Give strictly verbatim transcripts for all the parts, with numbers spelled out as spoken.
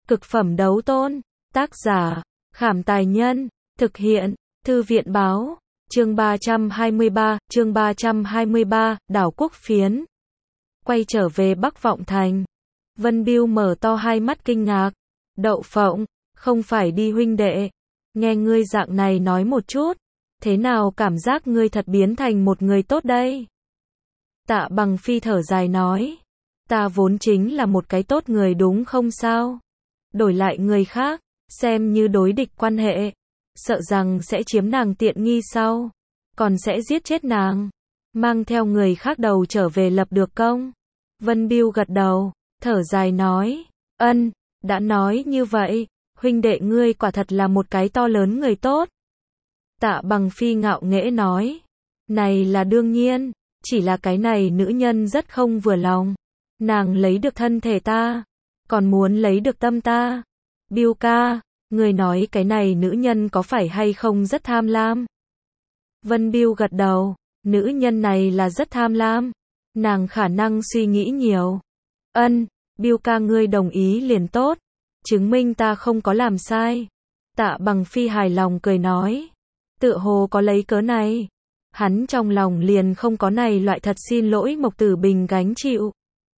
Cực phẩm đấu tôn. Tác giả, Khảm Tài Nhân. Thực hiện, Thư viện Báo. Chương ba trăm hai mươi ba, chương ba trăm hai mươi ba, Đảo Quốc Phiến. Quay trở về Bắc Vọng Thành. Vân Biêu mở to hai mắt kinh ngạc. Đậu Phộng, không phải đi huynh đệ. Nghe ngươi dạng này nói một chút. Thế nào cảm giác ngươi thật biến thành một người tốt đây? Tạ Bằng Phi thở dài nói. Ta vốn chính là một cái tốt người đúng không sao? Đổi lại người khác, xem như đối địch quan hệ. Sợ rằng sẽ chiếm nàng tiện nghi sau. Còn sẽ giết chết nàng. Mang theo người khác đầu trở về lập được công. Vân Biêu gật đầu, thở dài nói. Ân, đã nói như vậy, huynh đệ ngươi quả thật là một cái to lớn người tốt. Tạ Bằng Phi ngạo nghễ nói. Này là đương nhiên, chỉ là cái này nữ nhân rất không vừa lòng. Nàng lấy được thân thể ta, còn muốn lấy được tâm ta. Biêu ca, người nói cái này nữ nhân có phải hay không rất tham lam? Vân Biêu gật đầu, nữ nhân này là rất tham lam. Nàng khả năng suy nghĩ nhiều. Ân, Biêu ca ngươi đồng ý liền tốt. Chứng minh ta không có làm sai. Tạ Bằng Phi hài lòng cười nói. Tựa hồ có lấy cớ này. Hắn trong lòng liền không có này loại thật xin lỗi Mộc Tử Bình gánh chịu.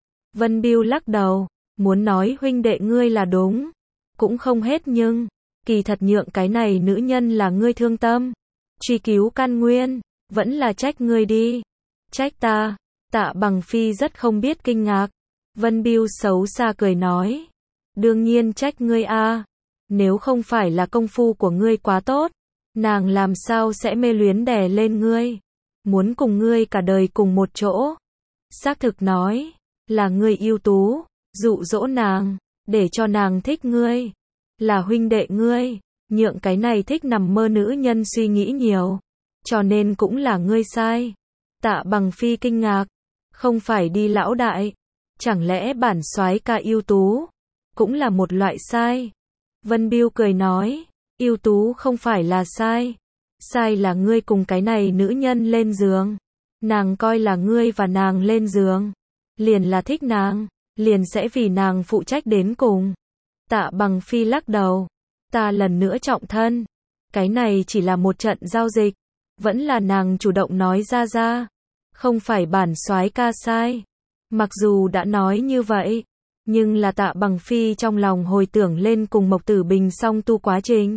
Vân Biêu lắc đầu, muốn nói huynh đệ ngươi là đúng. Cũng không hết nhưng, kỳ thật nhượng cái này nữ nhân là ngươi thương tâm. Truy cứu căn nguyên, vẫn là trách ngươi đi. Trách ta. Tạ Bằng Phi rất không biết kinh ngạc. Vân Biêu xấu xa cười nói. Đương nhiên trách ngươi a. Nếu không phải là công phu của ngươi quá tốt, nàng làm sao sẽ mê luyến đè lên ngươi. Muốn cùng ngươi cả đời cùng một chỗ. Xác thực nói, là ngươi ưu tú, dụ dỗ nàng, để cho nàng thích ngươi. Là huynh đệ ngươi, nhượng cái này thích nằm mơ nữ nhân suy nghĩ nhiều. Cho nên cũng là ngươi sai. Tạ Bằng Phi kinh ngạc. Không phải đi lão đại. Chẳng lẽ bản soái ca ưu tú cũng là một loại sai? Vân Biêu cười nói. Ưu tú không phải là sai. Sai là ngươi cùng cái này nữ nhân lên giường. Nàng coi là ngươi và nàng lên giường. Liền là thích nàng. Liền sẽ vì nàng phụ trách đến cùng. Tạ Bằng Phi lắc đầu. Ta lần nữa trọng thân. Cái này chỉ là một trận giao dịch. Vẫn là nàng chủ động nói ra ra. Không phải bản soái ca sai. Mặc dù đã nói như vậy. Nhưng là Tạ Bằng Phi trong lòng hồi tưởng lên cùng Mộc Tử Bình song tu quá trình.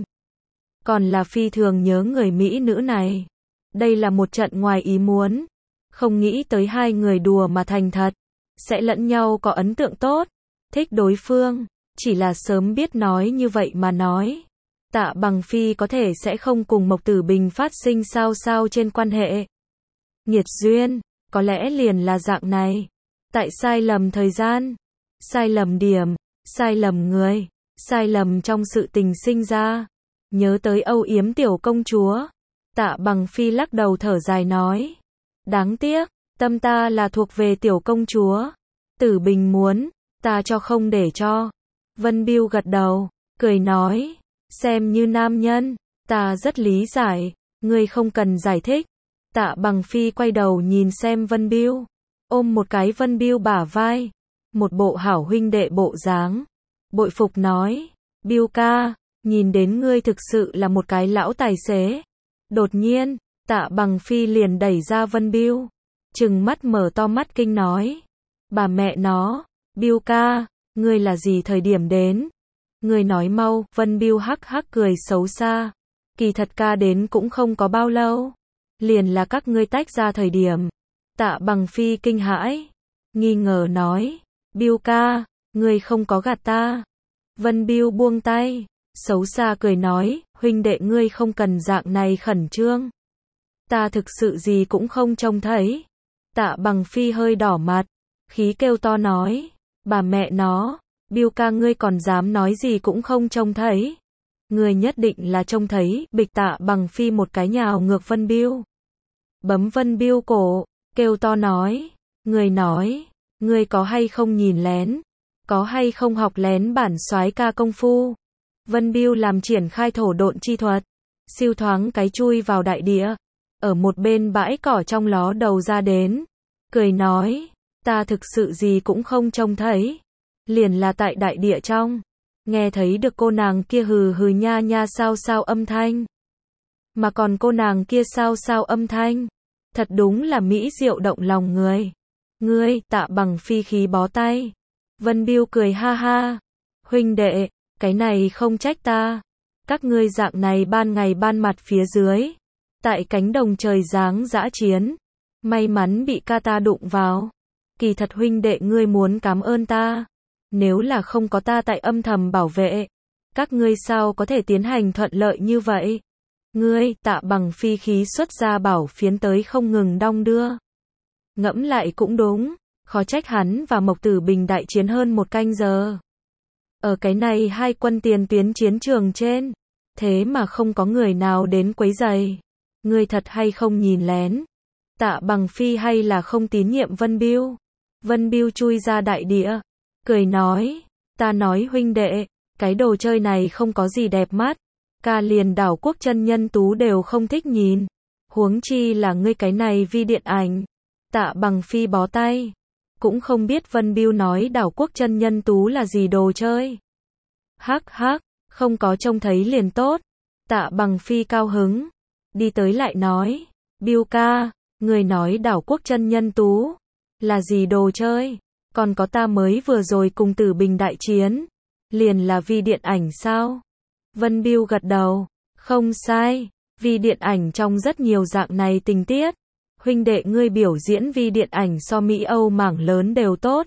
Còn là phi thường nhớ người Mỹ nữ này. Đây là một trận ngoài ý muốn. Không nghĩ tới hai người đùa mà thành thật. Sẽ lẫn nhau có ấn tượng tốt. Thích đối phương. Chỉ là sớm biết nói như vậy mà nói. Tạ Bằng Phi có thể sẽ không cùng Mộc Tử Bình phát sinh sao sao trên quan hệ. Nghiệt duyên, có lẽ liền là dạng này. Tại sai lầm thời gian, sai lầm điểm, sai lầm người, sai lầm trong sự tình sinh ra. Nhớ tới âu yếm tiểu công chúa. Tạ Bằng Phi lắc đầu thở dài nói. Đáng tiếc, tâm ta là thuộc về tiểu công chúa. Tử Bình muốn, ta cho không để cho. Vân Biêu gật đầu, cười nói. Xem như nam nhân, ta rất lý giải, ngươi không cần giải thích. Tạ Bằng Phi quay đầu nhìn xem Vân Biêu, ôm một cái Vân Biêu bả vai, một bộ hảo huynh đệ bộ dáng. Bội phục nói, Biêu ca, nhìn đến ngươi thực sự là một cái lão tài xế. Đột nhiên, Tạ Bằng Phi liền đẩy ra Vân Biêu, trừng mắt mở to mắt kinh nói. Bà mẹ nó, Biêu ca, ngươi là gì thời điểm đến? Ngươi nói mau. Vân Biêu hắc hắc cười xấu xa. Kỳ thật ca đến cũng không có bao lâu. Liền là các ngươi tách ra thời điểm. Tạ Bằng Phi kinh hãi, nghi ngờ nói. Biêu ca, ngươi không có gạt ta. Vân Biêu buông tay, xấu xa cười nói. Huynh đệ ngươi không cần dạng này khẩn trương. Ta thực sự gì cũng không trông thấy. Tạ Bằng Phi hơi đỏ mặt, khí kêu to nói. Bà mẹ nó, Biêu ca ngươi còn dám nói gì cũng không trông thấy. Ngươi nhất định là trông thấy. Bịch Tạ Bằng Phi một cái nhào ngược Vân Biêu. Bấm Vân Biêu cổ, kêu to nói. Ngươi nói, ngươi có hay không nhìn lén? Có hay không học lén bản soái ca công phu? Vân Biêu làm triển khai thổ độn chi thuật. Siêu thoáng cái chui vào đại địa. Ở một bên bãi cỏ trong ló đầu ra đến. Cười nói, ta thực sự gì cũng không trông thấy. Liền là tại đại địa trong. nghe thấy được cô nàng kia hừ hừ nha nha sao sao âm thanh. Mà còn cô nàng kia sao sao âm thanh. Thật đúng là mỹ diệu động lòng người. Ngươi, Tạ Bằng Phi khí bó tay. Vân Biêu cười ha ha. Huynh đệ, cái này không trách ta. Các ngươi dạng này ban ngày ban mặt phía dưới. Tại cánh đồng trời giáng dã chiến. May mắn bị ca ta đụng vào. Kỳ thật huynh đệ ngươi muốn cảm ơn ta. Nếu là không có ta tại âm thầm bảo vệ. Các ngươi sao có thể tiến hành thuận lợi như vậy. Ngươi, Tạ Bằng Phi khí xuất ra bảo phiến tới không ngừng đong đưa. Ngẫm lại cũng đúng. Khó trách hắn và Mộc Tử Bình đại chiến hơn một canh giờ. Ở cái này hai quân tiền tuyến chiến trường trên. Thế mà không có người nào đến quấy rầy. Ngươi thật hay không nhìn lén. Tạ Bằng Phi hay là không tín nhiệm Vân Biêu. Vân Biêu chui ra đại địa. Cười nói. Ta nói huynh đệ. Cái đồ chơi này không có gì đẹp mắt. Ca liền Đảo Quốc chân nhân tú đều không thích nhìn. Huống chi là ngươi cái này vi điện ảnh. Tạ Bằng Phi bó tay. Cũng không biết Vân Biêu nói Đảo Quốc chân nhân tú là gì đồ chơi. Hắc hắc, không có trông thấy liền tốt. Tạ Bằng Phi cao hứng. Đi tới lại nói. Biêu ca, người nói Đảo Quốc chân nhân tú. Là gì đồ chơi. Còn có ta mới vừa rồi cùng Tử Bình đại chiến. Liền là vi điện ảnh sao? Vân Biêu gật đầu. Không sai. Vi điện ảnh trong rất nhiều dạng này tình tiết. Huynh đệ ngươi biểu diễn vi điện ảnh so Mỹ Âu mảng lớn đều tốt.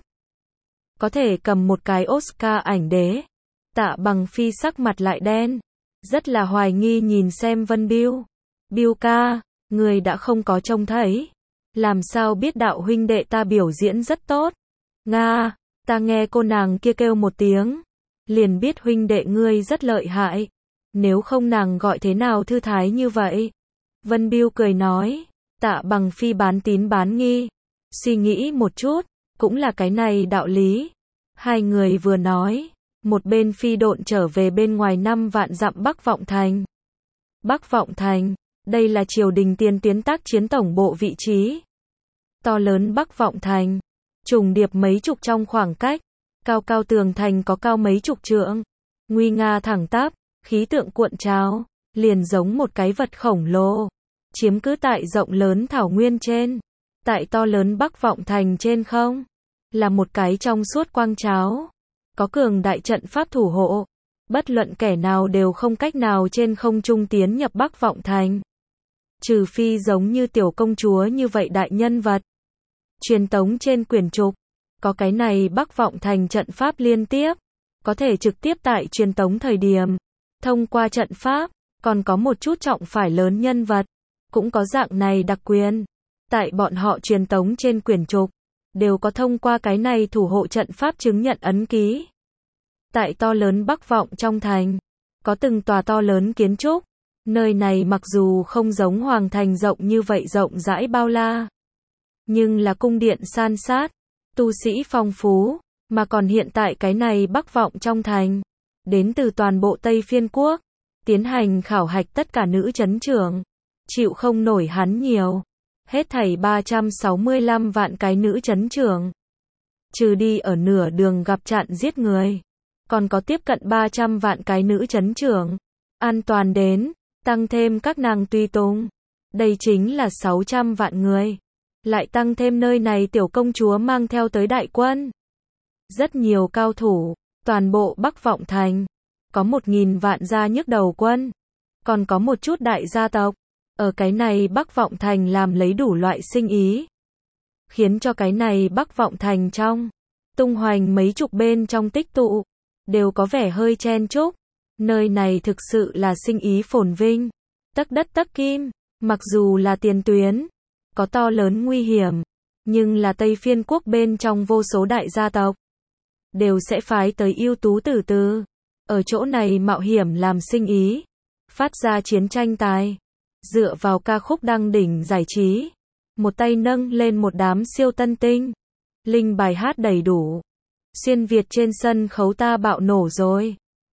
Có thể cầm một cái Oscar ảnh đế. Tạ Bằng Phi sắc mặt lại đen. Rất là hoài nghi nhìn xem Vân Biêu. Biêu ca, người đã không có trông thấy. Làm sao biết đạo huynh đệ ta biểu diễn rất tốt. Nga, ta nghe cô nàng kia kêu một tiếng. Liền biết huynh đệ ngươi rất lợi hại. Nếu không nàng gọi thế nào thư thái như vậy. Vân Biêu cười nói. Tạ Bằng Phi bán tín bán nghi. Suy nghĩ một chút. Cũng là cái này đạo lý. Hai người vừa nói. Một bên phi độn trở về bên ngoài năm vạn dặm Bắc Vọng Thành. Bắc Vọng Thành. Đây là triều đình tiên tiến tác chiến tổng bộ vị trí. To lớn Bắc Vọng Thành. Trùng điệp mấy chục trong khoảng cách. Cao cao tường thành có cao mấy chục trượng. Nguy nga thẳng tắp. Khí tượng cuộn trào. Liền giống một cái vật khổng lồ. Chiếm cứ tại rộng lớn thảo nguyên trên. Tại to lớn Bắc Vọng Thành trên không. Là một cái trong suốt quang tráo. Có cường đại trận pháp thủ hộ. Bất luận kẻ nào đều không cách nào trên không trung tiến nhập Bắc Vọng Thành. Trừ phi giống như tiểu công chúa như vậy đại nhân vật. Truyền tống trên quyển trục. Có cái này Bắc Vọng Thành trận pháp liên tiếp. Có thể trực tiếp tại truyền tống thời điểm. Thông qua trận pháp. Còn có một chút trọng phải lớn nhân vật. Cũng có dạng này đặc quyền. Tại bọn họ truyền tống trên quyển trục. Đều có thông qua cái này thủ hộ trận pháp chứng nhận ấn ký. Tại to lớn Bắc Vọng trong thành. Có từng tòa to lớn kiến trúc. Nơi này mặc dù không giống Hoàng Thành rộng như vậy rộng rãi bao la. Nhưng là cung điện san sát. Tu sĩ phong phú. Mà còn hiện tại cái này Bắc Vọng trong thành. Đến từ toàn bộ Tây Phiên Quốc. Tiến hành khảo hạch tất cả nữ chấn trưởng. Chịu không nổi hắn nhiều. Hết thảy ba trăm sáu mươi lăm vạn cái nữ chấn trưởng. Trừ đi ở nửa đường gặp chặn giết người. Còn có tiếp cận ba trăm vạn cái nữ chấn trưởng. An toàn đến. Tăng thêm các nàng tùy tùng. Đây chính là sáu trăm vạn người. Lại tăng thêm nơi này tiểu công chúa mang theo tới đại quân. Rất nhiều cao thủ. Toàn bộ Bắc Vọng Thành. Có một nghìn vạn gia nhức đầu quân. Còn có một chút đại gia tộc. Ở cái này Bắc Vọng Thành làm lấy đủ loại sinh ý. Khiến cho cái này Bắc Vọng Thành trong. Tung hoành mấy chục bên trong tích tụ. Đều có vẻ hơi chen chúc. Nơi này thực sự là sinh ý phồn vinh. Tấc đất tấc kim. Mặc dù là tiền tuyến. Có to lớn nguy hiểm. Nhưng là Tây Phiên Quốc bên trong vô số đại gia tộc. Đều sẽ phái tới ưu tú từ từ. Ở chỗ này mạo hiểm làm sinh ý. Phát ra chiến tranh tài. Dựa vào ca khúc đăng đỉnh giải trí. Một tay nâng lên một đám siêu tân tinh. Linh bài hát đầy đủ. Xuyên Việt trên sân khấu ta bạo nổ rồi.